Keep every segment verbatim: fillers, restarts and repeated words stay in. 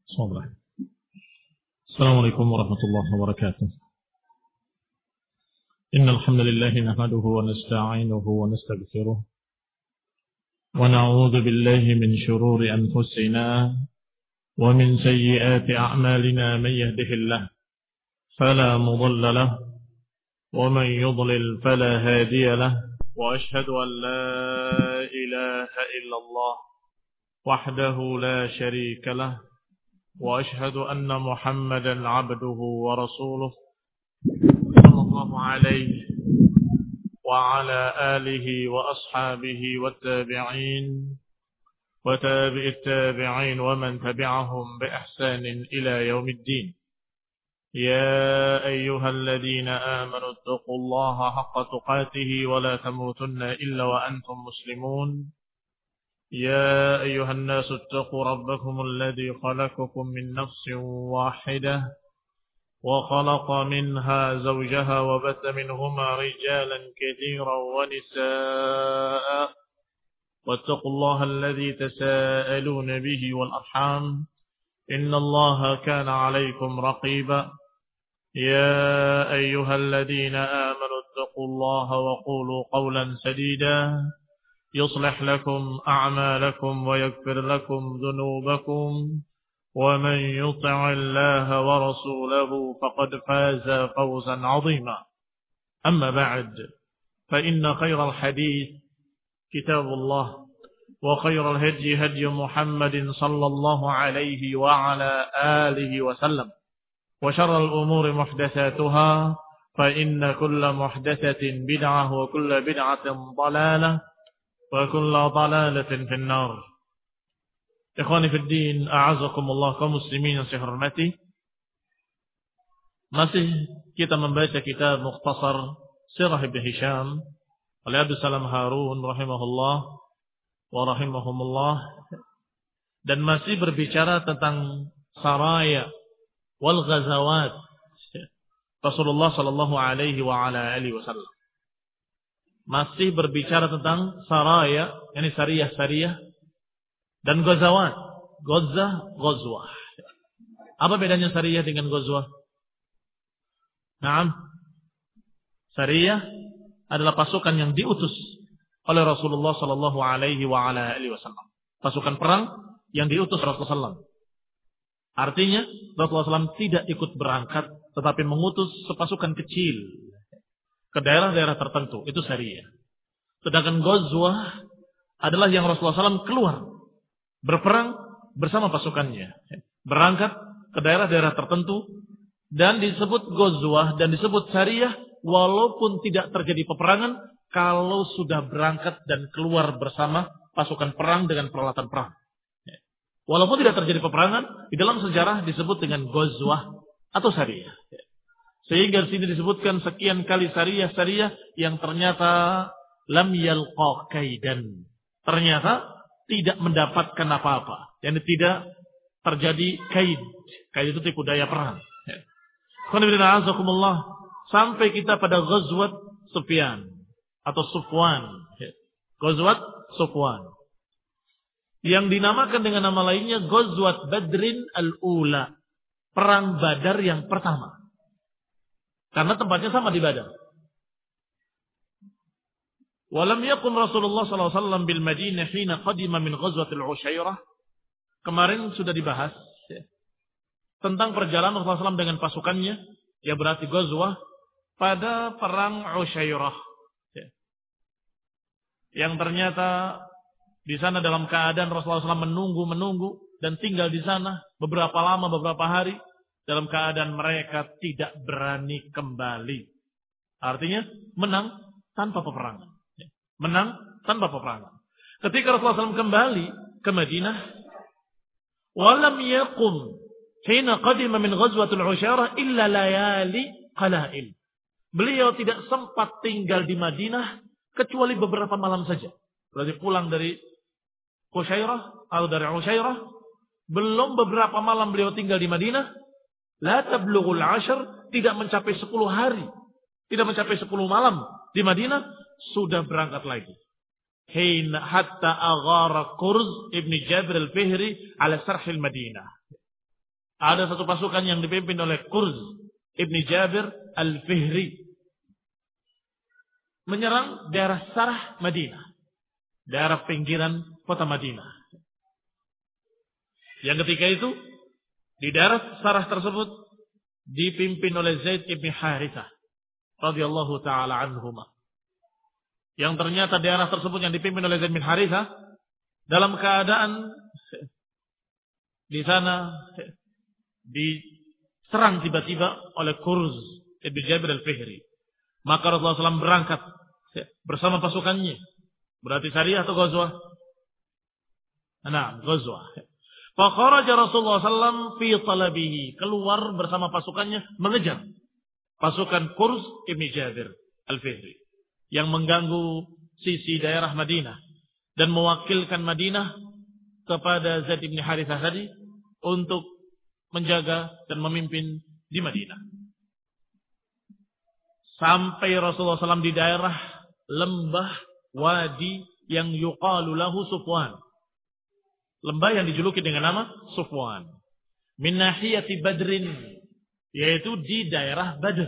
صبرا. السلام عليكم ورحمة الله وبركاته. إن الحمد لله نحمده ونستعينه ونستغفره ونعوذ بالله من شرور أنفسنا ومن سيئات أعمالنا. من يهده الله فلا مضل له ومن يضلل فلا هادي له، وأشهد أن لا إله إلا الله وحده لا شريك له، وأشهد أن محمدا عبده ورسوله صلى الله عليه وعلى آله وأصحابه والتابعين وتابع التابعين ومن تبعهم بإحسان إلى يوم الدين. يا أيها الذين آمنوا اتقوا الله حق تقاته ولا تموتن إلا وأنتم مسلمون. يا أيها الناس اتقوا ربكم الذي خلقكم من نفس واحدة وخلق منها زوجها وبث منهما رجالا كثيرا ونساء، واتقوا الله الذي تساءلون به والأرحام إن الله كان عليكم رقيبا. يا أيها الذين آمنوا اتقوا الله وقولوا قولا سديدا يصلح لكم أعمالكم ويغفر لكم ذنوبكم، ومن يطع الله ورسوله فقد فاز فوزا عظيما. أما بعد، فإن خير الحديث كتاب الله، وخير الهدي هدي محمد صلى الله عليه وعلى آله وسلم، وشر الأمور محدثاتها، فإن كل محدثة بدعة وكل بدعة ضلالة وكل ضلالة في النار. Ikhwani fid din, a'azakumullah, kaum muslimin yang saya hormati. Masih kita membaca kitab Mukhtasar Sirah Ibn Hisham oleh Abdus Salam Harun rahimahullah wa rahimahumullah, dan masih berbicara tentang saraya wal ghazawat Rasulullah sallallahu alaihi wa ala alihi wasallam. Masih berbicara tentang saraya, yakni sariyah-sariyah, dan ghazawat, ghazah, ghazwah. Apa bedanya sariyah dengan ghazwah? Naam. Sariyah adalah pasukan yang diutus oleh Rasulullah sallallahu alaihi wa ala alihi wasallam. Pasukan perang yang diutus Rasulullah sallallahu alaihi wasallam. Artinya Rasulullah sallallahu alaihi wasallam tidak ikut berangkat, tetapi mengutus sepasukan kecil ke daerah-daerah tertentu, itu sariyah. Sedangkan ghazwah adalah yang Rasulullah sallallahu alaihi wasallam keluar berperang bersama pasukannya, berangkat ke daerah-daerah tertentu, dan disebut ghazwah dan disebut sariyah walaupun tidak terjadi peperangan kalau sudah berangkat dan keluar bersama pasukan perang dengan peralatan perang. Walaupun tidak terjadi peperangan, di dalam sejarah disebut dengan ghazwah atau sariyah. Sehingga di sini disebutkan sekian kali sariyah-sariyah yang ternyata lam yalqa kaidan. Ternyata tidak mendapatkan apa-apa. Yang tidak terjadi kaid. Kaid itu tipu daya perang. Sampai kita pada ghazwat Sufyan atau Sufwan. Ghazwat Sufwan. Yang dinamakan dengan nama lainnya Ghazwat Badrin al-Ula. Perang Badar yang pertama. Karena tempatnya sama di Badar. Walam yakun Rasulullah sallallahu alaihi wasallam bil Madinah hina qadima min ghazwatil Ushairah. Kemarin sudah dibahas ya, tentang perjalanan Rasulullah sallallahu alaihi wasallam dengan pasukannya, ya berarti ghazwah pada perang Ushairah. Ya. Yang ternyata di sana dalam keadaan Rasulullah sallallahu alaihi wasallam menunggu-menunggu dan tinggal di sana beberapa lama, beberapa hari, dalam keadaan mereka tidak berani kembali. Artinya menang tanpa peperangan. Menang tanpa peperangan. Ketika Rasulullah sallallahu alaihi wasallam kembali ke Madinah, walam yaqum hina qadima min ghazwatil Ushairah illa layali qalail. Beliau tidak sempat tinggal di Madinah kecuali beberapa malam saja. Berarti pulang dari Ushairah atau dari Ushairah, belum beberapa malam beliau tinggal di Madinah. La tablughul ashar, tidak mencapai sepuluh hari, tidak mencapai sepuluh malam di Madinah, sudah berangkat lagi. Hina hatta aghara Qurz ibn Jabir al-Fihri ala sarhil Madinah. Ada satu pasukan yang dipimpin oleh Qurz ibni Jabir al-Fihri. Menyerang daerah Sarah Madinah. Daerah pinggiran kota Madinah. Yang ketika itu, di daerah Sarah tersebut, dipimpin oleh Zaid ibn Harithah. Radhiyallahu ta'ala anhumah. Yang ternyata daerah tersebut yang dipimpin oleh Zaid bin Harithah, dalam keadaan di sana diserang tiba-tiba oleh Qurz ibn Jabir al-Fihri. Maka Rasulullah shallallahu alaihi wasallam berangkat bersama pasukannya. Berarti syariah atau ghazwah? Nah, ghazwah. Fakharaja Rasulullah shallallahu alaihi wasallam fi talabihi. Keluar bersama pasukannya mengejar pasukan Qurz ibn Jabir al-Fihri yang mengganggu sisi daerah Madinah dan mewakilkan Madinah kepada Zaid bin Harithah tadi untuk menjaga dan memimpin di Madinah. Sampai Rasulullah shallallahu alaihi wasallam di daerah lembah wadi yang yuqalu lahu Sufwan. Lembah yang dijuluki dengan nama Sufwan. Min nahiyati Badrin, yaitu di daerah Badr.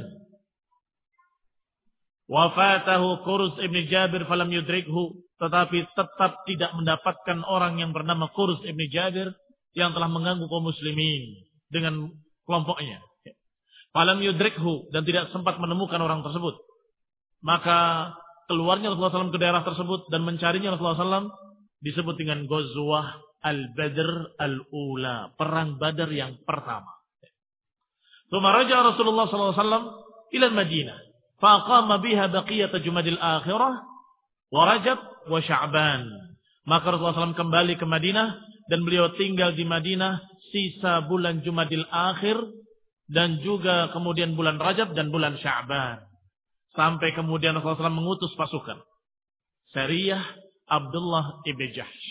Wafatahu Qurz ibn Jabir falam yudrikhu, tetapi tetap tidak mendapatkan orang yang bernama Qurz ibn Jabir yang telah mengganggu kaum muslimin dengan kelompoknya. Falam yudrikhu, dan tidak sempat menemukan orang tersebut. Maka keluarnya Rasulullah shallallahu alaihi wasallam ke daerah tersebut dan mencarinya Rasulullah shallallahu alaihi wasallam disebut dengan Ghazwah al-Badr al-Ula, perang Badar yang pertama. Tsumma raja'a Rasulullah shallallahu alaihi wasallam ila Madinah, faqama biha baqiyat Jumadil Akhirah wa Rajab wa Sya'ban. Maka Rasulullah shallallahu alaihi wasallam kembali ke Madinah dan beliau tinggal di Madinah sisa bulan Jumadil Akhir dan juga kemudian bulan Rajab dan bulan Sya'ban. Sampai kemudian Rasulullah shallallahu alaihi wasallam mengutus pasukan Sariyah Abdullah ibn Jahsh.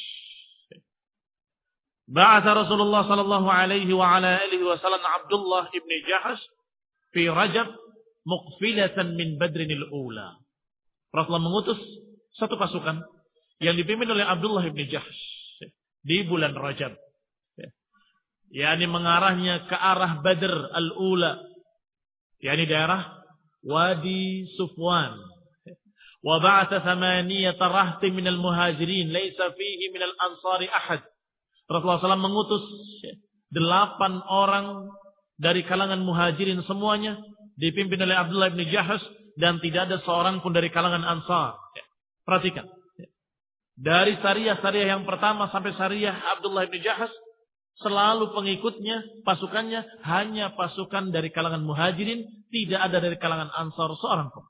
Ba'atha Rasulullah sallallahu alaihi wa ala alihi wasallam Abdullah ibn Jahsh fi Rajab muqfilatan min Badrinil Ula. Rasulullah mengutus satu pasukan yang dipimpin oleh Abdullah ibn Jahsh di bulan Rajab. yakni mengarahnya ke arah Badr al-Ula, yakni daerah Wadi Sufwan. Wa ba'atha thamaniyata rahtin minal muhajirin laysa fihi minal ansari ahad. Rasulullah shallallahu alaihi wasallam mengutus delapan orang dari kalangan muhajirin semuanya, dipimpin oleh Abdullah bin Jahsh, dan tidak ada seorang pun dari kalangan Ansar. Perhatikan. Dari syariah-syariah yang pertama sampai syariah Abdullah bin Jahsh, selalu pengikutnya, pasukannya hanya pasukan dari kalangan muhajirin, tidak ada dari kalangan Ansar seorang pun.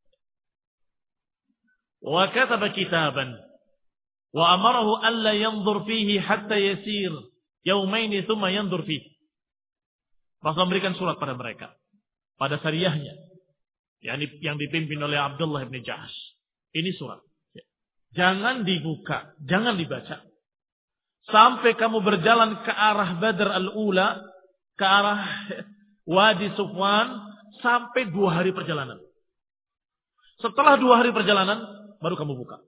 Wa kataba kitaban wa amarahu alla yanzur fihi hatta yasir yaumaini thumma yanzur fihi. Rasul memberikan surat pada mereka, pada syariahnya, yakni yang dipimpin oleh Abdullah bin Jahsh. Ini surat. Jangan dibuka, jangan dibaca sampai kamu berjalan ke arah Badr al-Ula, ke arah Wadi Sufwan, sampai dua hari perjalanan. Setelah dua hari perjalanan, baru kamu buka.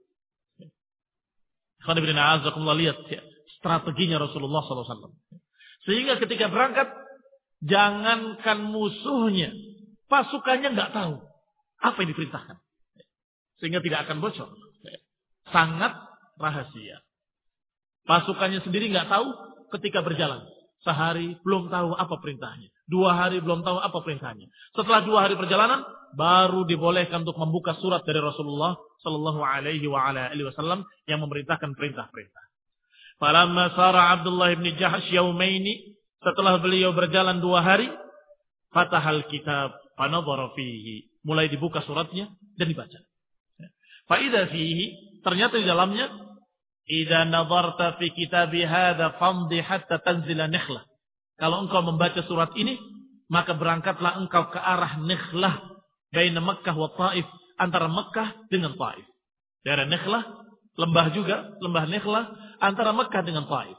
Lihat ya, strateginya Rasulullah shallallahu alaihi wasallam. Sehingga ketika berangkat, jangankan musuhnya, pasukannya nggak tahu apa yang diperintahkan, sehingga tidak akan bocor. Sangat rahasia. Pasukannya sendiri nggak tahu ketika berjalan. Sehari belum tahu apa perintahnya. Dua hari belum tahu apa perintahnya. Setelah dua hari perjalanan, baru dibolehkan untuk membuka surat dari Rasulullah Sallallahu Alaihi Wasallam yang memerintahkan perintah-perintah. Falamma sara Abdullah bin Jahsh yaumaini, setelah beliau berjalan dua hari, fatahal kitab fanadhara fihi, mulai dibuka suratnya dan dibaca. Fa idza fihi, ternyata di dalamnya, idza nadarta fi kitabi hadza famdi hatta tanzila Nakhlah. Kalau engkau membaca surat ini, maka berangkatlah engkau ke arah Nakhlah, baina Makkah wa Taif, antara Makkah dengan Taif. Daerah Nakhlah, lembah juga, lembah Nakhlah, antara Makkah dengan Taif.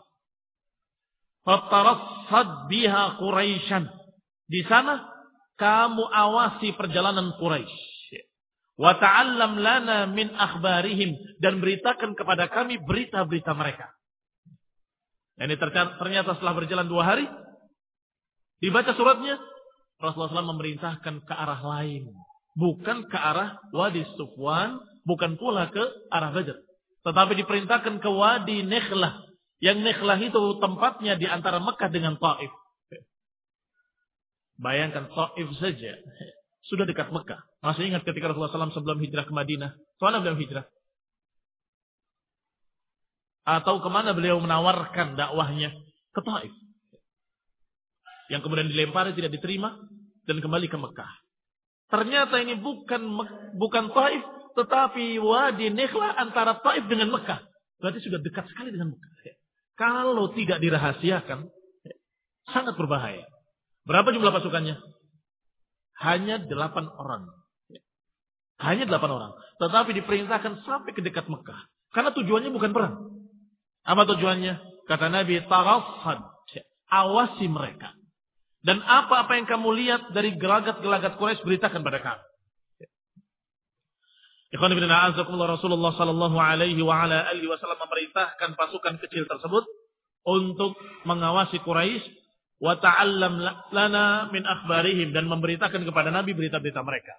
Fatarassad biha Quraisyan. Di sana kamu awasi perjalanan Quraisy. Wa ta'allam lana min akhbarihim, dan beritakan kepada kami berita-berita mereka. Ini ternyata setelah berjalan dua hari, Dibaca suratnya, Rasulullah shallallahu alaihi wasallam memerintahkan ke arah lain. Bukan ke arah Wadi Sufwan, bukan pula ke arah Badr. Tetapi diperintahkan ke Wadi Nekhlah. Yang Nekhlah itu tempatnya di antara Mekah dengan Taif. Bayangkan Taif saja. Sudah dekat Mekah. Masih ingat ketika Rasulullah shallallahu alaihi wasallam sebelum hijrah ke Madinah. Kemana beliau hijrah? Atau kemana beliau menawarkan dakwahnya? Ke Taif. Yang kemudian dilempari tidak diterima dan kembali ke Mekah. Ternyata ini bukan bukan Taif, tetapi Wadi Nekhlah antara Taif dengan Mekah. Berarti sudah dekat sekali dengan Mekah. Kalau tidak dirahasiakan, sangat berbahaya. Berapa jumlah pasukannya? Hanya delapan orang. Hanya delapan orang. Tetapi diperintahkan sampai ke dekat Mekah. Karena tujuannya bukan perang. Apa tujuannya? Kata Nabi, tarashad. Awasi mereka. Dan apa-apa yang kamu lihat dari gelagat-gelagat Quraisy beritakan pada kami. Ikhwan fillah a'azzakumullah, Rasulullah sallallahu alaihi wa ala alihi wasallam memerintahkan pasukan kecil tersebut untuk mengawasi Quraisy wa ta'allam lana min akhbarihim, dan memberitakan kepada Nabi berita-berita mereka.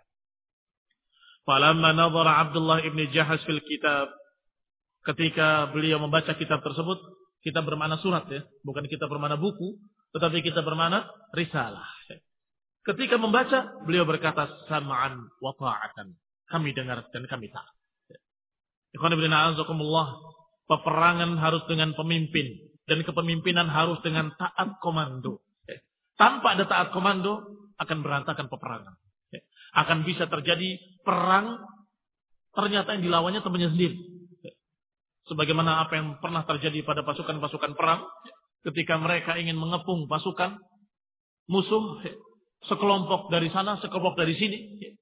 Falamma nadhara Abdullah ibn Jahash fil kitab, ketika beliau membaca kitab tersebut, kitab bermakna surat ya, bukan kitab bermakna buku, tetapi kita bermakna risalah. Ketika membaca, beliau berkata sam'an wa ta'atan. Kami dengar dan kami taat. Ikhwan fillah a'azzakumullah, peperangan harus dengan pemimpin dan kepemimpinan harus dengan taat komando. Tanpa ada taat komando akan berantakan peperangan. Akan bisa terjadi perang, ternyata yang dilawannya temannya sendiri. Sebagaimana apa yang pernah terjadi pada pasukan-pasukan perang, ketika mereka ingin mengepung pasukan musuh, sekelompok dari sana, sekelompok dari sini,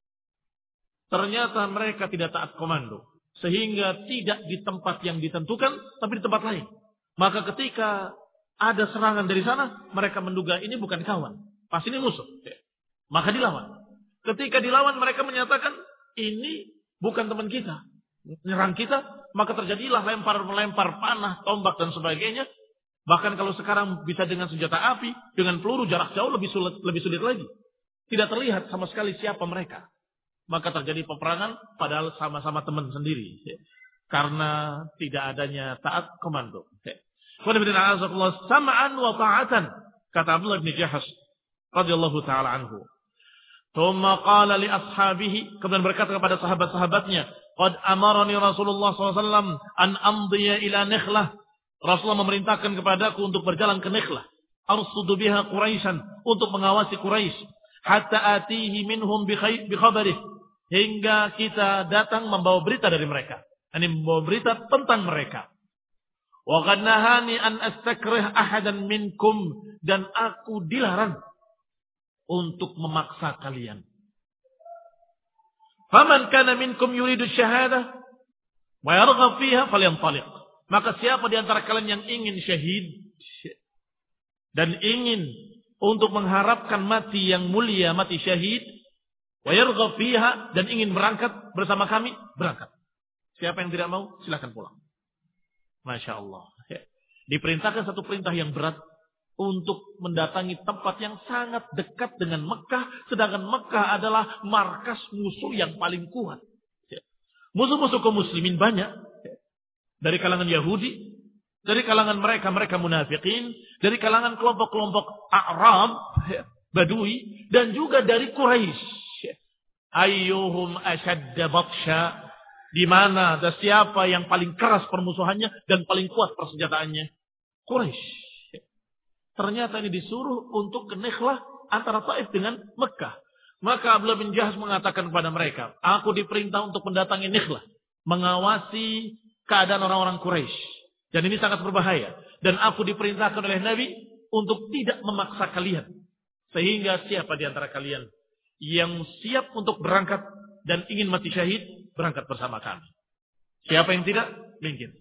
ternyata mereka tidak taat komando, sehingga tidak di tempat yang ditentukan, tapi di tempat lain. Maka ketika ada serangan dari sana, mereka menduga ini bukan kawan, pasti ini musuh, maka dilawan. Ketika dilawan, mereka menyatakan ini bukan teman kita, menyerang kita, maka terjadilah lempar-melempar panah, tombak dan sebagainya. Bahkan kalau sekarang bisa dengan senjata api, dengan peluru jarak jauh lebih sulit, lebih sulit lagi. Tidak terlihat sama sekali siapa mereka. Maka terjadi peperangan padahal sama-sama teman sendiri. Karena tidak adanya taat komando. Sama'an wa ta'atan, kata Abdullah bin Jahash radhiyallahu taala anhu. Thumma qala li ashabihi, kemudian berkata kepada sahabat-sahabatnya, qad amarani Rasulullah sallallahu alaihi wasallam an amdiya ila Nekhlah. Rasulullah memerintahkan kepadaku untuk berjalan ke Nekhlah, arsudu biha Quraisyan, untuk mengawasi Quraisy, hatta atihi minhum bi khabarih, hingga kita datang membawa berita dari mereka. Ini membawa berita tentang mereka. Wa qad nahani an astakrih ahadan minkum, dan aku dilarang untuk memaksa kalian. Faman kana minkum yuridu syahadah wa yarghab fiha falyantaliq. Maka siapa di antara kalian yang ingin syahid dan ingin untuk mengharapkan mati yang mulia, mati syahid, wa yarghab fiha, dan ingin berangkat bersama kami, berangkat. Siapa yang tidak mau, silakan pulang. Masya Allah. Diperintahkan satu perintah yang berat untuk mendatangi tempat yang sangat dekat dengan Mekah, sedangkan Mekah adalah markas musuh yang paling kuat. Musuh-musuh kaum muslimin banyak. Dari kalangan Yahudi, dari kalangan mereka-mereka munafikin, dari kalangan kelompok-kelompok Arab, Badui, dan juga dari Quraisy. Ayyuhum ashadda batsha, di mana dan siapa yang paling keras permusuhannya dan paling kuat persenjataannya? Quraisy. Ternyata ini disuruh untuk ke Nekhlah antara Taif dengan Mekah. Maka Abdullah bin Jahash mengatakan kepada mereka, aku diperintah untuk mendatangi Nekhlah, mengawasi keadaan orang-orang Quraisy. Dan ini sangat berbahaya. Dan aku diperintahkan oleh Nabi untuk tidak memaksa kalian. Sehingga siapa di antara kalian yang siap untuk berangkat dan ingin mati syahid, berangkat bersama kami. Siapa yang tidak, minggir.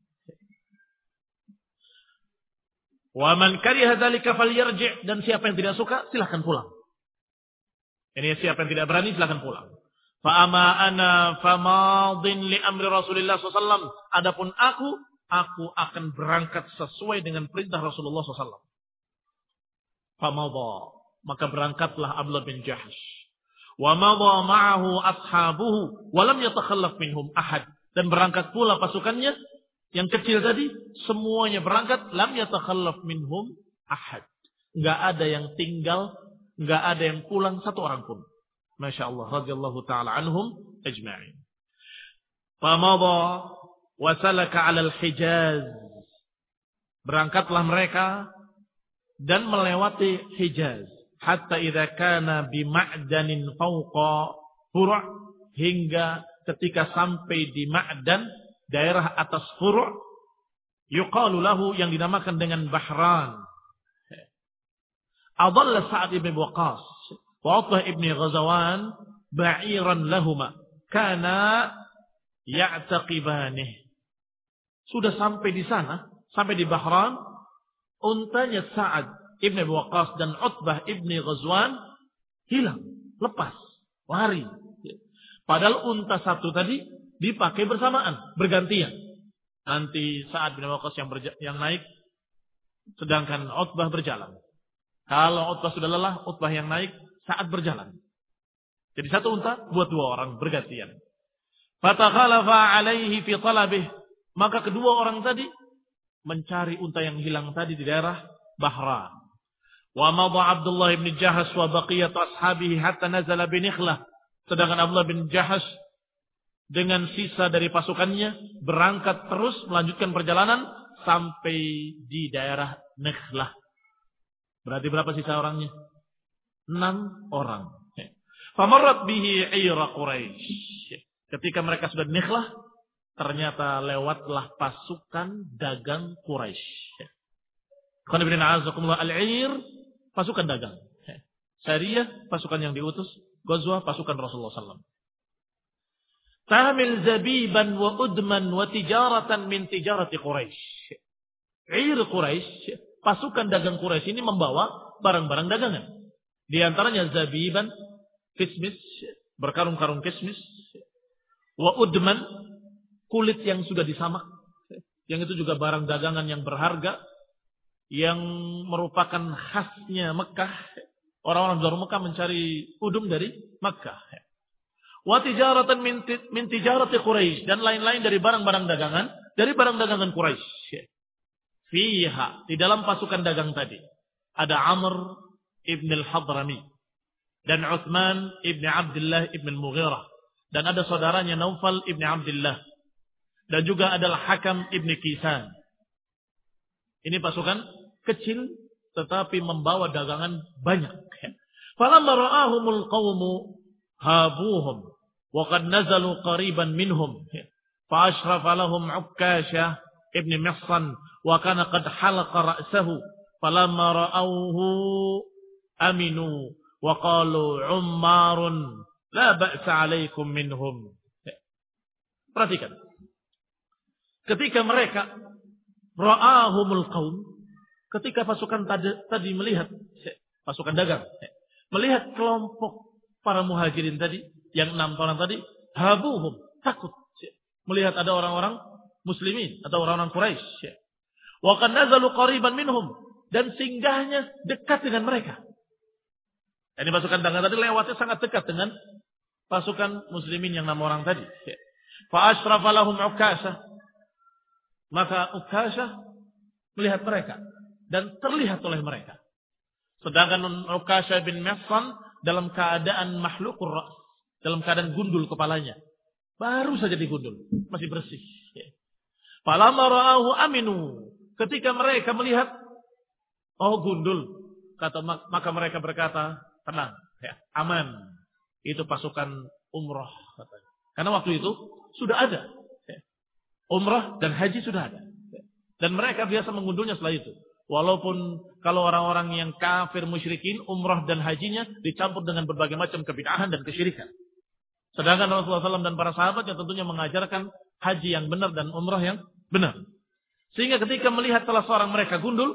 Wa man kariha dzalika falyarji', dan siapa yang tidak suka, silahkan pulang. Ini siapa yang tidak berani, silahkan pulang. Fa'ama ana famadin li amri Rasulullah sallallahu alaihi wasallam. Adapun aku, aku akan berangkat sesuai dengan perintah Rasulullah sallallahu alaihi wasallam. Famadha, maka berangkatlah Abdullah bin Jahsh. Wa madha ma'ahu ashabuhu wa lam yatakhallaf minhum ahad. Dan berangkat pula pasukannya yang kecil tadi, semuanya berangkat, lam yatakhallaf minhum ahad. Enggak ada yang tinggal, enggak ada yang pulang satu orang pun. Masya Allah, radhiyallahu ta'ala anhum ajma'in. Famadha wa salaka 'ala al-Hijaz. Berangkatlah mereka dan melewati Hijaz. Hatta idza kana bi ma'danin fawqa furu', hingga ketika sampai di Ma'dan, daerah atas furu', yuqalu lahu, yang dinamakan dengan Bahran. Adalla Sa'ad ibn Waqqas wa Utbah ibn Ghazwan ba'iran lahuma kana ya'taqibanih. Sudah sampai di sana, sampai di Bahran, untanya Sa'ad ibn Waqqas dan Utbah ibn Ghazwan hilang, lepas, lari. Padahal unta satu tadi dipakai bersamaan, bergantian. Nanti Sa'ad bin Waqqas yang, berja- yang naik, sedangkan Utbah berjalan. Kalau Utbah sudah lelah, Utbah yang naik, Sa'ad berjalan. Jadi satu unta buat dua orang, bergantian. Fatakhalafa alaihi fi talabih. Maka kedua orang tadi mencari unta yang hilang tadi di daerah Bahran. Wa madha Abdullah bin Jahsh wa baqiyat ashabihi hatta nazala bi Nikhlah. Sedangkan Abdullah bin Jahsh dengan sisa dari pasukannya berangkat terus melanjutkan perjalanan sampai di daerah Nikhlah. Berarti berapa sisa orangnya? Enam orang. Famarrat bihi 'ira Quraisy. Ketika mereka sudah di Nikhlah, ternyata lewatlah pasukan dagang Quraisy. Qul inna a'azakumullah al-'ir, pasukan dagang. Sariyah, pasukan yang diutus. Ghazwah, pasukan Rasulullah sallallahu alaihi wasallam. Tahmil zabiban wa udman wa tijaratan min tijarati Quraisy. 'Ir Quraisy, pasukan dagang Quraisy ini membawa barang-barang dagangan. Di antaranya zabiban, kismis, berkarung-karung kismis. Wa udman, kulit yang sudah disamak. Yang itu juga barang dagangan yang berharga, yang merupakan khasnya Mekah. Orang-orang dari Mekah mencari udung dari Mekah. Wa tijaratan min tijarati Quraisy, dan lain-lain dari barang-barang dagangan, dari barang dagangan Quraisy. Fiha, di dalam pasukan dagang tadi ada Amr ibn al-Hadrami dan Uthman ibn Abdullah ibn al-Mughirah, dan ada saudaranya Naufal ibn Abdullah, dan juga adalah Hakam ibn Kisan. Ini pasukan kecil tetapi membawa dagangan banyak. Falamma ra'ahumul qawmu habuhum wa qad nazalu qariban minhum fa ashrafa lahum Ukkashah ibn Mihsan wa kana qad halaqa ra'sahu falamma ra'awhu aminu wa qalu ummarun la ba'sa 'alaikum minhum. Perhatikan. Ketika mereka ra'ahumul qaum, ketika pasukan tadi, tadi melihat pasukan dagang, melihat kelompok para muhajirin tadi, yang enam orang tadi, habuhum, takut melihat ada orang-orang muslimin atau orang-orang Quraisy. Wa kan nazalu qariban minhum, dan singgahnya dekat dengan mereka. Ini pasukan dagang tadi lewatnya sangat dekat dengan pasukan muslimin yang enam orang tadi. Fa ashrafa lahum Ukkashah, maka Ukkashah melihat mereka dan terlihat oleh mereka. Sedangkan Ukkashah bin Mihsan dalam keadaan makhluqur ra's, dalam keadaan gundul kepalanya. Baru saja digundul, masih bersih. Falamma ra'ahu aminu, ketika mereka melihat oh gundul, kata maka mereka berkata, tenang, ya, aman. Itu pasukan umrah katanya. Karena waktu itu sudah ada. Umrah dan haji sudah ada. Dan mereka biasa mengundulnya setelah itu. Walaupun kalau orang-orang yang kafir musyrikin, umrah dan hajinya dicampur dengan berbagai macam kebid'ahan dan kesyirikan. Sedangkan Rasulullah shallallahu alaihi wasallam dan para sahabat yang tentunya mengajarkan haji yang benar dan umrah yang benar. Sehingga ketika melihat salah seorang mereka gundul,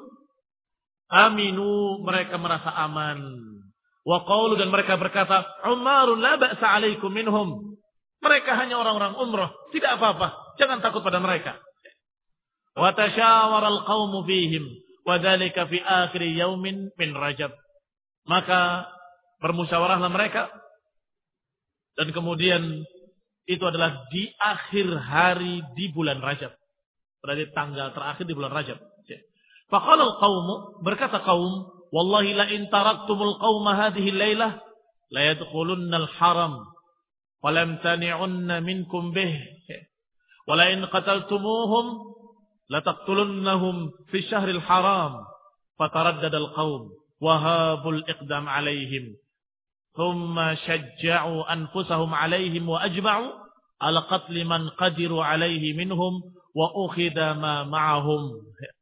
aminu, mereka merasa aman. Wa qaulu, dan mereka berkata, Umarun la ba'sa 'alaikum minhum. Mereka hanya orang-orang umrah, tidak apa-apa, jangan takut pada mereka. Wa tashawara al-qaumu fihim wa dzalika fi akhir yaumin min Rajab. Maka bermusyawarahlah mereka dan kemudian itu adalah di akhir hari di bulan Rajab. Berarti tanggal terakhir di bulan Rajab. Faqala al-qaum, berkata kaum, wallahi la in taraktumul qauma hadhihi al-lailah la yadkhulunna al-haram wa lam tani'unna minkum bih wa la in qataltumuhum la taqtulunnahum fi syahril haram. Fataraddada al-qaum wa habul iqdam alaihim thumma syajja'u anfusahum alaihim wa ajma'u ala qatli man qadiru alaihi minhum wa ukhidha ma ma'ahum.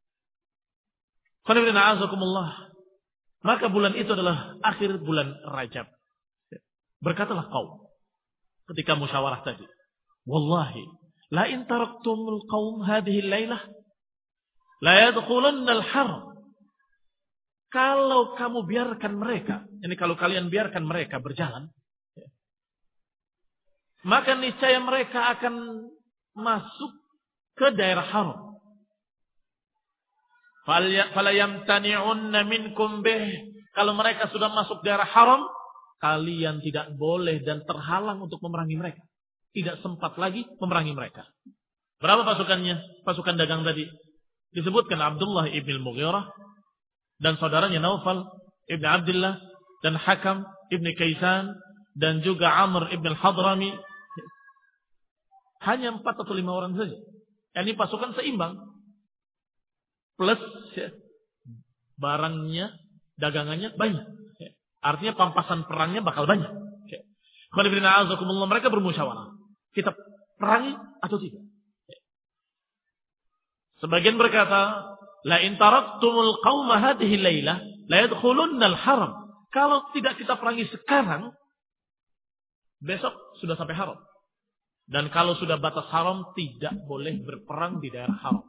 Maka bulan itu adalah akhir bulan Rajab. Berkatalah kaum ketika musyawarah tadi, wallahi la in taraktumul qaum hadhihi al-lailah la yadkhulunna al-haram. Kalau kamu biarkan mereka, ini kalau kalian biarkan mereka berjalan, maka niscaya mereka akan masuk ke daerah haram. Fala yamtani'unna minkum bih. Kalau mereka sudah masuk daerah haram, kalian tidak boleh dan terhalang untuk memerangi mereka. Tidak sempat lagi memerangi mereka. Berapa pasukannya? Pasukan dagang tadi. Disebutkan Abdullah ibn Mughirah dan saudaranya Naufal ibn Abdullah dan Hakam ibn Kaisan dan juga Amr ibn al-Hadrami. Hanya empat atau lima orang saja. Ini pasukan seimbang. Plus ya, barangnya, dagangannya banyak. Ya. Artinya pampasan perangnya bakal banyak. Ya. Mereka bermusyawarah. Kita perangi atau tidak? Ya. Sebagian berkata, la in taraktumul qauma hadhihi lailah la yadkhulunna al-haram. Kalau tidak kita perangi sekarang, besok sudah sampai haram. Dan kalau sudah batas haram, tidak boleh berperang di daerah haram.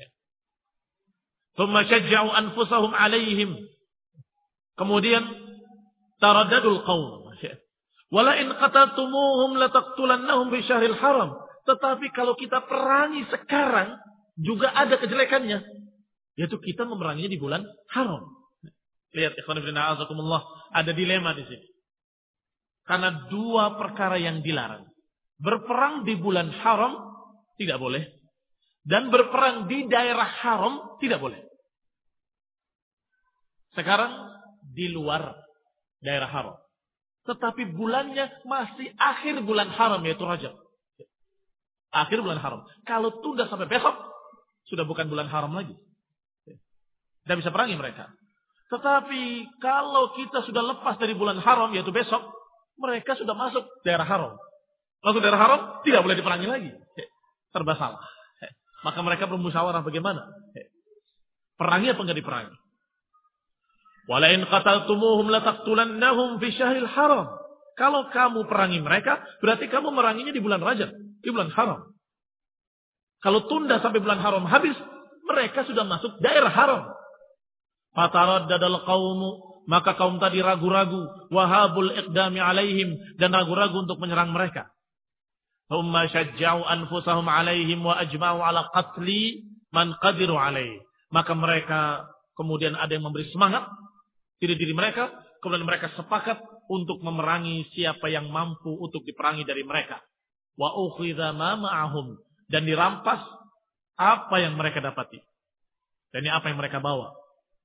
Thumma syajja'u anfusahum alaihim. Kemudian taraddadul qaum. Wala in qataltumuhum lataqtulannahum fi syahril haram. Tetapi kalau kita perangi sekarang juga ada kejelekannya, yaitu kita memeranginya di bulan haram. Lihat ikhwan fillah azakumullah, ada dilema di sini. Karena dua perkara yang dilarang. Berperang di bulan haram tidak boleh. Dan berperang di daerah haram tidak boleh. Sekarang di luar daerah haram. Tetapi bulannya masih akhir bulan haram, yaitu Rajab. Akhir bulan haram. Kalau tunda sampai besok, sudah bukan bulan haram lagi. Tidak bisa perangi mereka. Tetapi kalau kita sudah lepas dari bulan haram, yaitu besok, mereka sudah masuk daerah haram. Masuk daerah haram, tidak boleh diperangi lagi. Serba salah. Maka mereka bermusyawarah bagaimana? Perangi apa enggak diperangi? Wala in qataltumuhum lataqtulannahum fi syahril haram. Kalau kamu perangi mereka, berarti kamu meranginya di bulan Rajab, di bulan haram. Kalau tunda sampai bulan haram habis, mereka sudah masuk daerah haram. Fataraddadal qaumu, maka kaum tadi ragu-ragu, wahabul iqdami alaihim, dan ragu-ragu untuk menyerang mereka. Thumma syajja'u anfusahum alaihim wa ajma'u ala qatli man qadiru alaih. Maka mereka kemudian ada yang memberi semangat diri-diri mereka, kemudian mereka sepakat untuk memerangi siapa yang mampu untuk diperangi dari mereka. Wa ukhidha ma ma'ahum, dan dirampas apa yang mereka dapati. Dan ini apa yang mereka bawa.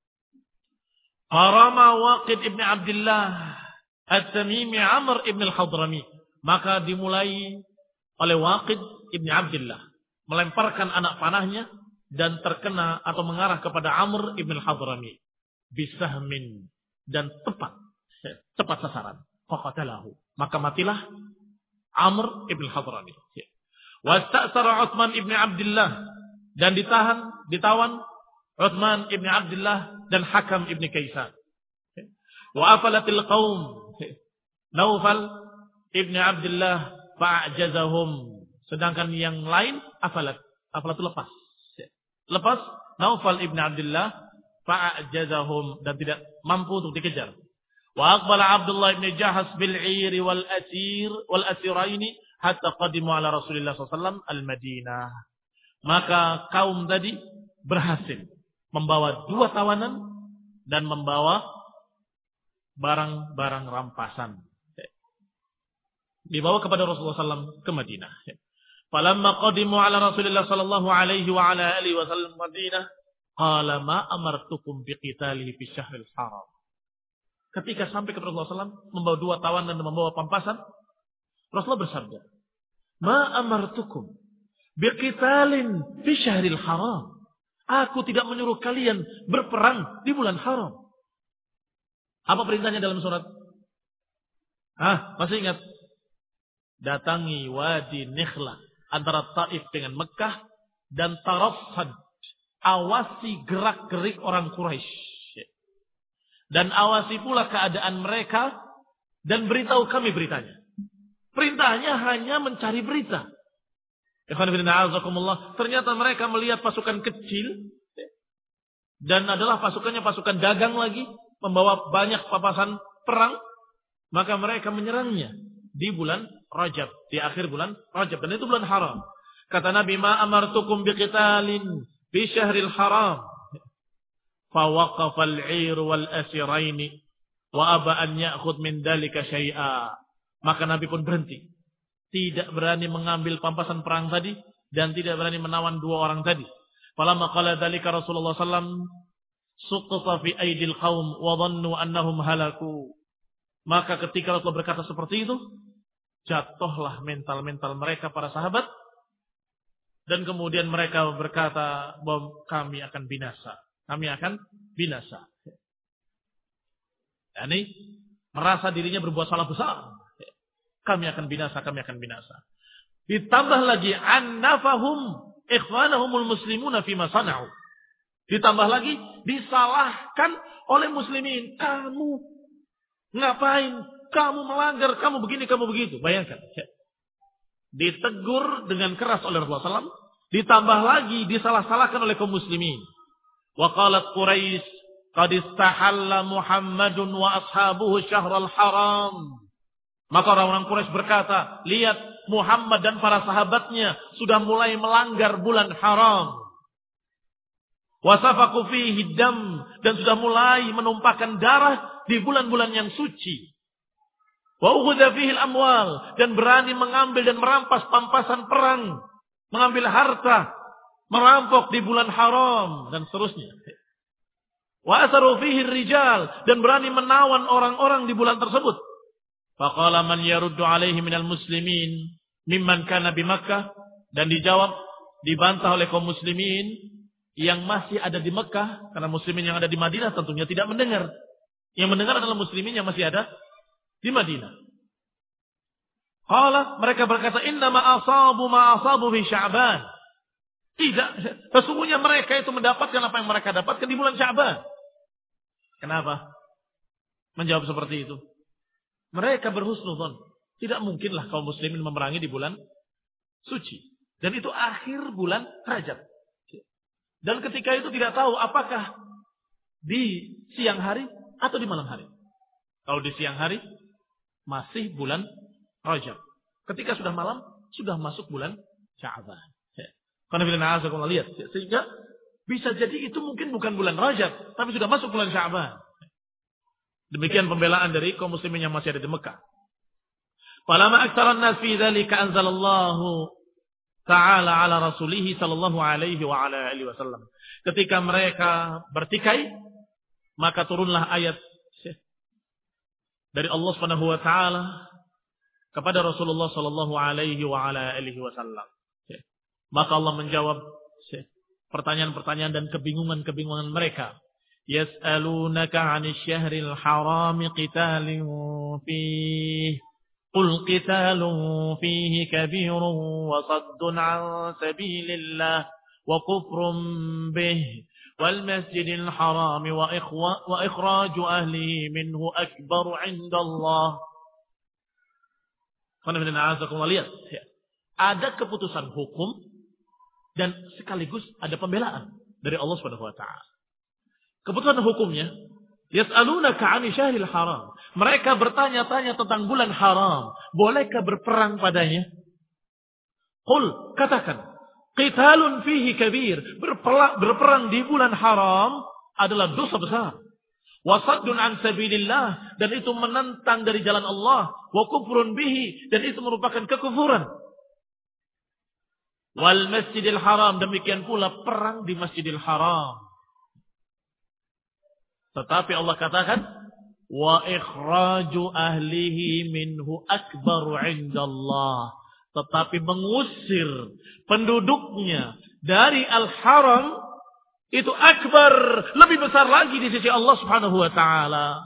Farama Waqid ibn Abdullah At-Tamimi Amr ibn al-Hadrami. Maka dimulai oleh Waqid ibn Abdullah, melemparkan anak panahnya dan terkena atau mengarah kepada Amr ibn al-Hadrami. Bisahmin, dan tepat, tepat sasaran. Faqatalahu, maka matilah Amr ibn al-Hadrami. Wasta'sara Uthman ibn Abdullah, dan ditahan, ditawan Uthman ibn Abdullah dan Hakam ibn Kaisan. Wa afalatil qaum, Naufal ibn Abdullah fa'ajazahum, sedangkan yang lain afalat, afalat itu lepas. Lepas Naufal ibn Abdullah fa'ajazahum, dan tidak mampu untuk dikejar. Wa aqbala Abdullah ibn Jahas bil 'ir wal asir wal asiraini hatta qadimu ala Rasulillah sallallahu alaihi wasallam al-Madinah. Maka kaum tadi berhasil membawa dua tawanan dan membawa barang-barang rampasan. Dibawa kepada Rasulullah sallallahu alaihi wasallam ke Madinah. Falamma qadimu ala Rasulillah sallallahu alaihi wa ala alihi wasallam Madinah, qala ma amartukum biqitalihi fi syahril haram. Ketika sampai ke Rasulullah sallallahu alaihi wasallam membawa dua tawanan dan membawa pampasan, Rasulullah bersabda, "Ma amartukum biqitalin fi syahril haram." Aku tidak menyuruh kalian berperang di bulan haram. Apa perintahnya dalam surat? Ah, masih ingat? Datangi Wadi Nikhlah antara Taif dengan Mekah dan Tarassad. Awasi gerak-gerik orang Quraisy. Dan awasi pula keadaan mereka dan beritahu kami beritanya. Perintahnya hanya mencari berita. Ternyata mereka melihat pasukan kecil dan adalah pasukannya pasukan dagang lagi, membawa banyak papasan perang, maka mereka menyerangnya di bulan Rajab, di akhir bulan Rajab, dan itu bulan haram. Kata Nabi, "Ma amartukum biqitalin bi syahril haram." Fa waqafa al-'ir wal asiraini wa aba an ya'khudh min dalika syai'a. Maka Nabi pun berhenti. Tidak berani mengambil pampasan perang tadi dan tidak berani menawan dua orang tadi. Falamma qala dzalika Rasulullah sallallahu alaihi wasallam suqta fi aidil qaum wa dhannu annahum halaku. Maka ketika Rasulullah berkata seperti itu, jatuhlah mental-mental mereka para sahabat dan kemudian mereka berkata bahwa kami akan binasa. Kami akan binasa. Yani merasa dirinya berbuat salah besar. Kami akan binasa, kami akan binasa. Ditambah lagi annafahum ikhwanahumul muslimuna fima sana'u. Ditambah lagi disalahkan oleh muslimin. Kamu ngapain? Kamu melanggar, kamu begini, kamu begitu. Bayangkan. Ditegur dengan keras oleh Rasulullah sallallahu alaihi wasallam. Ditambah lagi disalah-salahkan oleh kaum muslimin. Wa qalat Quraisy qad istahalla Muhammadun wa ashabuhu syahral haram. Maka orang-orang Quraisy berkata, lihat Muhammad dan para sahabatnya sudah mulai melanggar bulan haram. Wasafaku fihi dam, dan sudah mulai menumpahkan darah di bulan-bulan yang suci. Wa ukhudha fihi al-amwal, dan berani mengambil dan merampas pampasan perang, mengambil harta, merampok di bulan haram dan seterusnya. Wa asaru fihi rijal, dan berani menawan orang-orang di bulan tersebut. Faqala man yaruddu alaihi minal muslimin mimman kana bi Makkah, dan dijawab, dibantah oleh kaum muslimin yang masih ada di Mekah, karena muslimin yang ada di Madinah tentunya tidak mendengar. Yang mendengar adalah muslimin yang masih ada di Madinah. Qala, mereka berkata, inna ma asabu ma asabu fi Sya'ban. Tidak, sesungguhnya mereka itu mendapatkan apa yang mereka dapatkan di bulan Sya'ban. Kenapa menjawab seperti itu? Mereka berhusnudzon. Tidak mungkinlah kaum muslimin memerangi di bulan suci. Dan itu akhir bulan Rajab. Dan ketika itu tidak tahu apakah di siang hari atau di malam hari. Kalau di siang hari masih bulan Rajab. Ketika sudah malam sudah masuk bulan Sya'ban. Karena bila na'azakumullah lihat, sehingga bisa jadi itu mungkin bukan bulan Rajab, tapi sudah masuk bulan Sya'ban. Demikian pembelaan dari kaum muslimin yang masih ada di Mekah. Falamma aktsaran nas fi dzalika anzalallahu ta'ala ala rasulih sallallahu alaihi wa ala alihi wasallam. Ketika mereka bertikai, maka turunlah ayat dari Allah Subhanahu wa taala kepada Rasulullah sallallahu alaihi wa ala alihi wasallam. Maka Allah menjawab pertanyaan-pertanyaan dan kebingungan-kebingungan mereka. Yas'alunaka 'anil syahril haram qitalin fihi قل قتال فيه كبير وصد عن سبيل الله وكفر به والمسجد الحرام وإخراج أهله منه أكبر عند الله. Lihat, ada keputusan hukum dan sekaligus ada pembelaan dari Allah Subhanahu wa taala. Keputusan hukumnya, yas'alunaka 'anil syahril haram. Mereka bertanya-tanya tentang bulan haram. Bolehkah berperang padanya? Qul, katakan. Qitalun fihi kabir. Berperang, berperang di bulan haram adalah dosa besar. Wasaddun an sabilillah. Dan itu menentang dari jalan Allah. Wa kufrun bihi. Dan itu merupakan kekufuran. Wal masjidil haram. Demikian pula perang di masjidil haram. Tetapi Allah katakan, wa ikhraju ahlihi minhu akbaru indallah. Tetapi mengusir penduduknya dari al-haram itu akbar, lebih besar lagi di sisi Allah Subhanahu wa taala.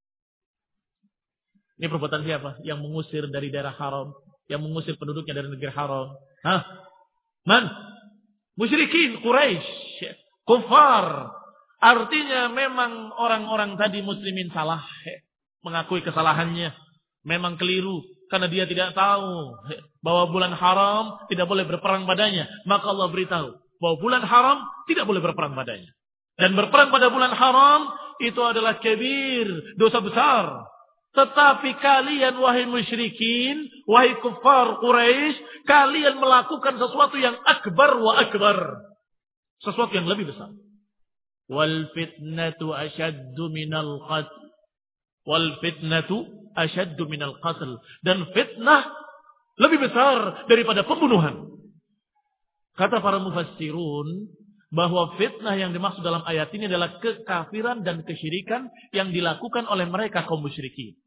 Ini perbuatan siapa? Yang mengusir dari daerah haram, yang mengusir penduduknya dari negeri haram. Hah? Man? Musyrikin Quraisy, kufar. Artinya memang orang-orang tadi muslimin salah, mengakui kesalahannya, memang keliru karena dia tidak tahu bahwa bulan haram tidak boleh berperang padanya. Maka Allah beritahu bahwa bulan haram tidak boleh berperang padanya. Dan berperang pada bulan haram itu adalah kabir, dosa besar. Tetapi kalian wahai musyrikin, wahai kufar Quraisy, kalian melakukan sesuatu yang akbar wa akbar. Sesuatu yang lebih besar. Wal fitnatu asyaddu minal qatl. Wal fitnatu asyaddu minal qatl. Dan fitnah lebih besar daripada pembunuhan. Kata para mufassirun bahwa fitnah yang dimaksud dalam ayat ini adalah kekafiran dan kesyirikan yang dilakukan oleh mereka kaum musyrikin.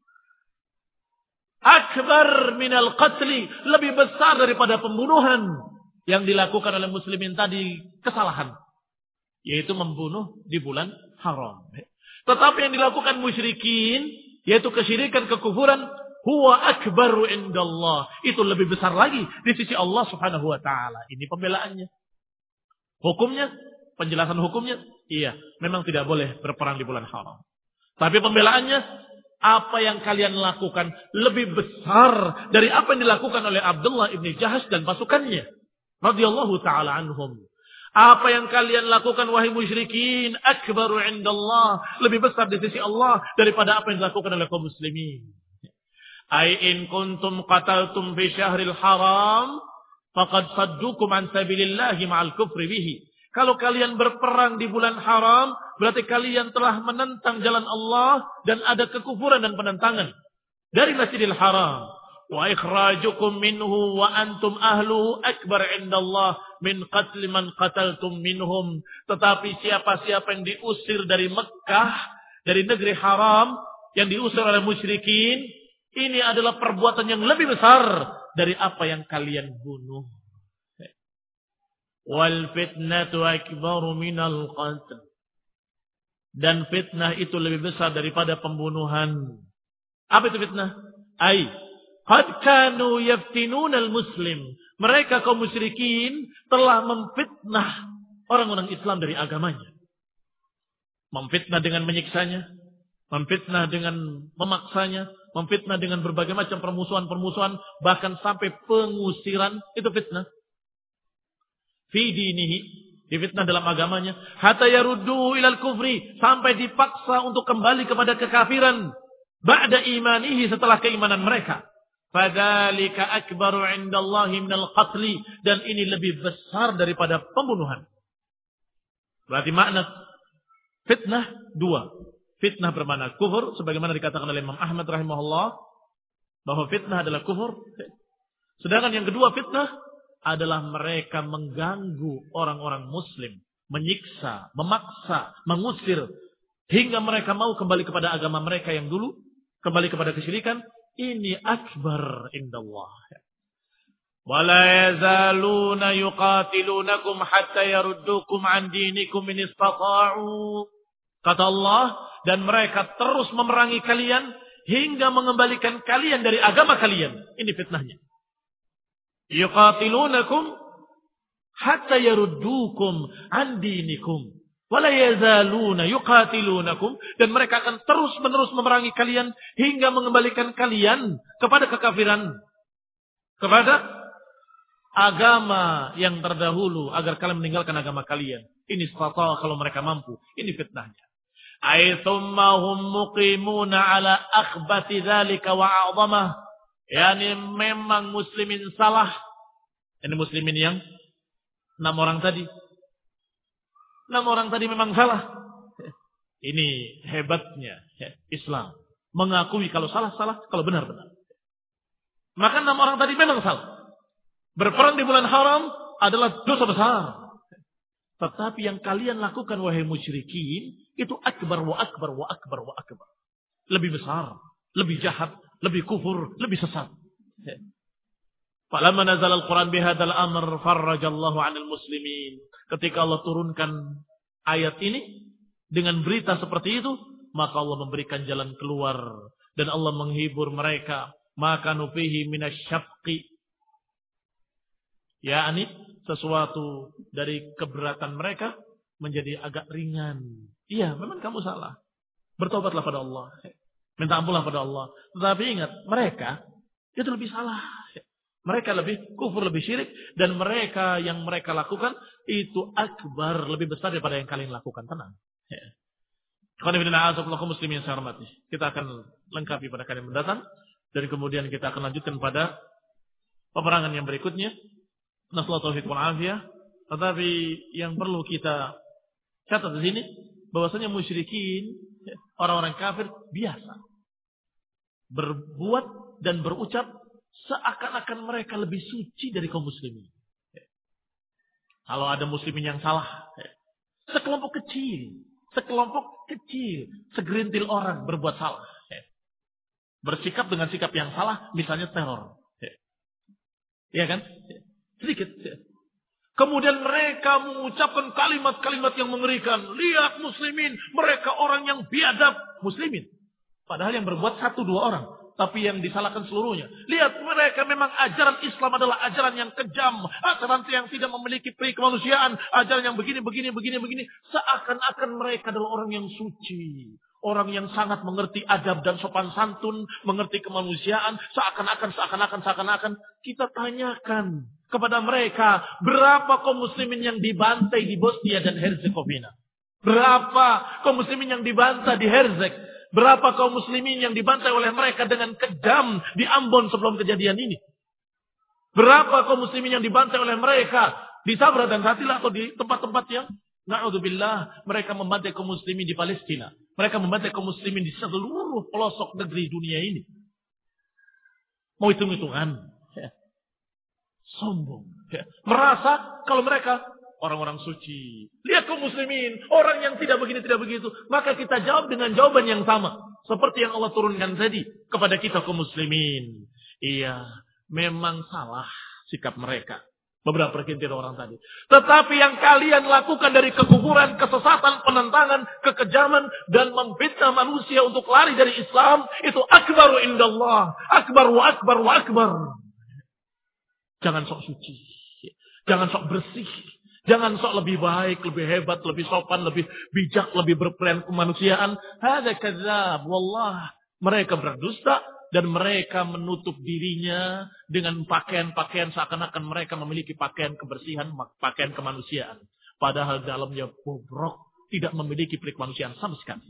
Akbar minal qatli, lebih besar daripada pembunuhan yang dilakukan oleh muslimin tadi, kesalahan. Yaitu membunuh di bulan haram. Tetapi yang dilakukan musyrikin, yaitu kesyirikan, kekufuran, huwa akbaru indallah. Itu lebih besar lagi di sisi Allah Subhanahu wa taala. Ini pembelaannya. Hukumnya, penjelasan hukumnya, iya, memang tidak boleh berperang di bulan haram. Tapi pembelaannya, apa yang kalian lakukan lebih besar dari apa yang dilakukan oleh Abdullah ibn Jahash dan pasukannya. Radhiyallahu ta'ala anhum. Apa yang kalian lakukan wahai musyrikin akbaru indallah, lebih besar di sisi Allah daripada apa yang dilakukan oleh kaum muslimin. Ai in kuntum qataltum fi syahril haram faqad saddukum an sabilillahi ma'al kufri bihi. Kalau kalian berperang di bulan haram, berarti kalian telah menentang jalan Allah dan ada kekufuran dan penentangan dari Masjidil Haram. Wa ikhrajukum minhu wa antum ahluhu akbar indallah min qatli man qataltum minhum. Tetapi siapa-siapa yang diusir dari Mekah, dari negeri haram, yang diusir oleh musyrikin, ini adalah perbuatan yang lebih besar dari apa yang kalian bunuh. Wal fitnatu akbaru minal qatl. Dan fitnah itu lebih besar daripada pembunuhan. Apa itu fitnah? Ai qad kanu yaftinuna al-muslim. Mereka kaum musyrikin telah memfitnah orang-orang Islam dari agamanya. Memfitnah dengan menyiksanya, memfitnah dengan memaksanya, memfitnah dengan berbagai macam permusuhan-permusuhan, bahkan sampai pengusiran, itu fitnah. Fi dinihi, difitnah dalam agamanya, hatta yaruddu ilal kufri, sampai dipaksa untuk kembali kepada kekafiran, ba'da imanihi, setelah keimanan mereka. Fadzalika akbaru indallahi minal qatli, dan ini lebih besar daripada pembunuhan. Berarti makna fitnah dua. Fitnah bermakna kufur, sebagaimana dikatakan oleh Imam Ahmad rahimahullah, bahwa fitnah adalah kufur. Sedangkan yang kedua fitnah adalah mereka mengganggu orang-orang muslim, menyiksa, memaksa, mengusir, hingga mereka mau kembali kepada agama mereka yang dulu, kembali kepada kesyirikan. Ini akbar indallah. Wala yazaluna yuqatilunakum hatta yaruddukum an dinikum in istata'u. Kata Allah, dan mereka terus memerangi kalian hingga mengembalikan kalian dari agama kalian. Ini fitnahnya. Yuqatilunakum hatta yaruddukum an dinikum. Wala yazaluna yuqatilunakum, dan mereka akan terus-menerus memerangi kalian hingga mengembalikan kalian kepada kekafiran, kepada agama yang terdahulu, agar kalian meninggalkan agama kalian. Ini istata, kalau mereka mampu. Ini fitnahnya. Ay thumma hum muqimuna ala akhbati dzalika wa a'dhamah. Yani memang muslimin salah. Ini muslimin yang Enam orang tadi. Enam orang tadi memang salah. Ini hebatnya Islam. Mengakui kalau salah-salah, kalau benar-benar. Maka enam orang tadi memang salah. Berperang di bulan haram adalah dosa besar. Tetapi yang kalian lakukan wahai musyrikin, itu akbar wa akbar wa akbar wa akbar. Lebih besar, lebih jahat, lebih kufur, lebih sesat. Falamma nazala al-Quran bihadzal amr farrajallahu 'anil muslimin. Ketika Allah turunkan ayat ini dengan berita seperti itu, maka Allah memberikan jalan keluar dan Allah menghibur mereka. Maka nufihi minasyafqi, ya ani sesuatu dari keberatan mereka menjadi agak ringan. Iya, memang kamu salah. Bertobatlah pada Allah. Minta ampunlah pada Allah. Tetapi ingat, mereka itu lebih salah. Mereka lebih kufur, lebih syirik. Dan mereka yang mereka lakukan itu akbar, lebih besar daripada yang kalian lakukan. Tenang. Muslimin yang saya hormati. Kita akan lengkapi pada kali mendatang. Dan kemudian kita akan lanjutkan pada peperangan yang berikutnya. Nasallahu taufiq wal afiyah. Tetapi yang perlu kita catat di sini, bahwasanya musyrikin, orang-orang kafir biasa berbuat dan berucap seakan-akan mereka lebih suci dari kaum muslimin. Kalau ada muslimin yang salah, sekelompok kecil, sekelompok kecil, segerintil orang berbuat salah, bersikap dengan sikap yang salah, misalnya teror. Iya kan? Sedikit. Kemudian mereka mengucapkan kalimat-kalimat yang mengerikan. Lihat muslimin, mereka orang yang biadab. Muslimin. Padahal yang berbuat satu dua orang. Tapi yang disalahkan seluruhnya. Lihat mereka memang ajaran Islam adalah ajaran yang kejam. Ajaran yang tidak memiliki peri kemanusiaan. Ajaran yang begini, begini, begini, begini. Seakan-akan mereka adalah orang yang suci. Orang yang sangat mengerti adab dan sopan santun, mengerti kemanusiaan, seakan-akan, seakan-akan, seakan-akan. Kita tanyakan kepada mereka, berapa kaum muslimin yang dibantai di Bosnia dan Herzegovina? Berapa kaum muslimin yang dibantai di Herzeg? Berapa kaum muslimin yang dibantai oleh mereka dengan kejam di Ambon sebelum kejadian ini? Berapa kaum muslimin yang dibantai oleh mereka di Sabra dan Hatila atau di tempat-tempat yang na'udzubillah, mereka membantai kaum muslimin di Palestina. Mereka membantai kaum muslimin di seluruh pelosok negeri dunia ini. Mau hitung-hitungan. Ya. Sombong. Ya. Merasa kalau mereka orang-orang suci. Lihat kaum muslimin. Orang yang tidak begini, tidak begitu. Maka kita jawab dengan jawaban yang sama. Seperti yang Allah turunkan tadi kepada kita kaum muslimin. Iya. Memang salah sikap mereka. Beberapa perkintir orang tadi. Tetapi yang kalian lakukan dari kekufuran, kesesatan, penentangan, kekejaman, dan memfitnah manusia untuk lari dari Islam, itu akbaru indallah. Akbar wa akbar wa akbar. Jangan sok suci. Jangan sok bersih. Jangan sok lebih baik, lebih hebat, lebih sopan, lebih bijak, lebih berperilaku kemanusiaan. Hada kadzab. Wallah. Mereka berdusta. Dan mereka menutup dirinya dengan pakaian-pakaian seakan-akan mereka memiliki pakaian kebersihan, pakaian kemanusiaan. Padahal dalamnya bobrok, tidak memiliki perik kemanusiaan sama sekali.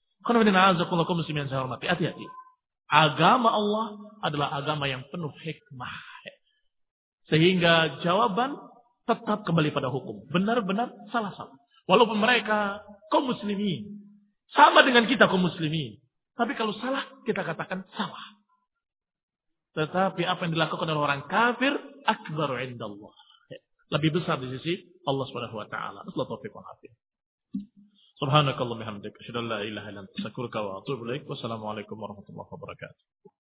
Hati-hati. Agama Allah adalah agama yang penuh hikmah. Sehingga jawaban tetap kembali pada hukum. Benar-benar salah-salah. Walaupun mereka kaum muslimin. Sama dengan kita kaum muslimin. Tapi kalau salah, kita katakan salah. Tetapi apa yang dilakukan oleh orang kafir, akbaru indallah. Lebih besar di sisi Allah Subhanahu wa taala. Assalamualaikum warahmatullahi wabarakatuh. Subhanakallahumma hamdaka, asyhadu an la ilaha illa anta, astaghfiruka wa atubu ilaik. Wassalamualaikum warahmatullahi wabarakatuh.